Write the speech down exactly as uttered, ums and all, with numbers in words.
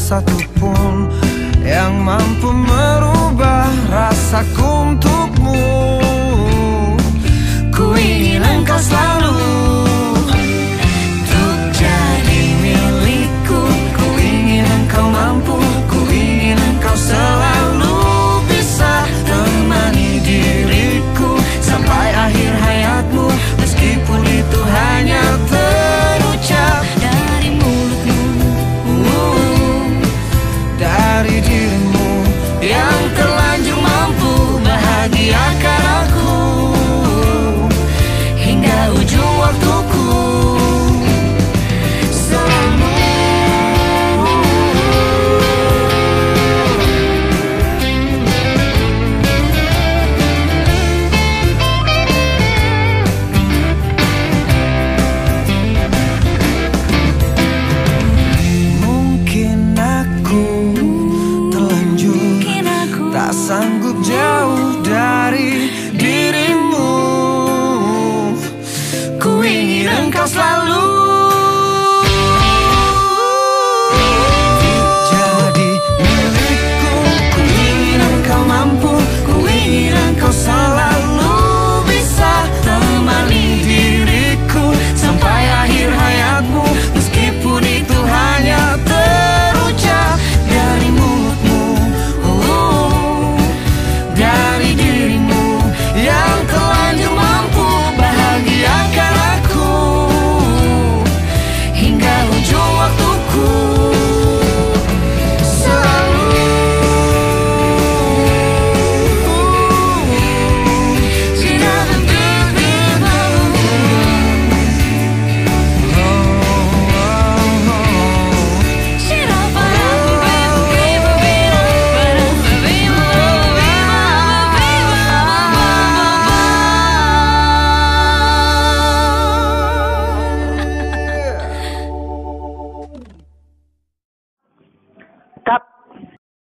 satupun yang mampu merubah rasaku untukmu. Ku ingin engkau selalu untuk jadi milikku. Ku ingin engkau mampu, ku ingin engkau selalu bisa temani diriku sampai akhir hayatmu, meskipun itu hanya terucap dari mulutmu, uh, dari dirimu yang terlanjur mampu bahagiakan aku hingga ujung waktuku. Selalu mungkin aku terlanjur Mungkin aku tak sanggup jauh dari dirimu. Ku ingin engkau selalu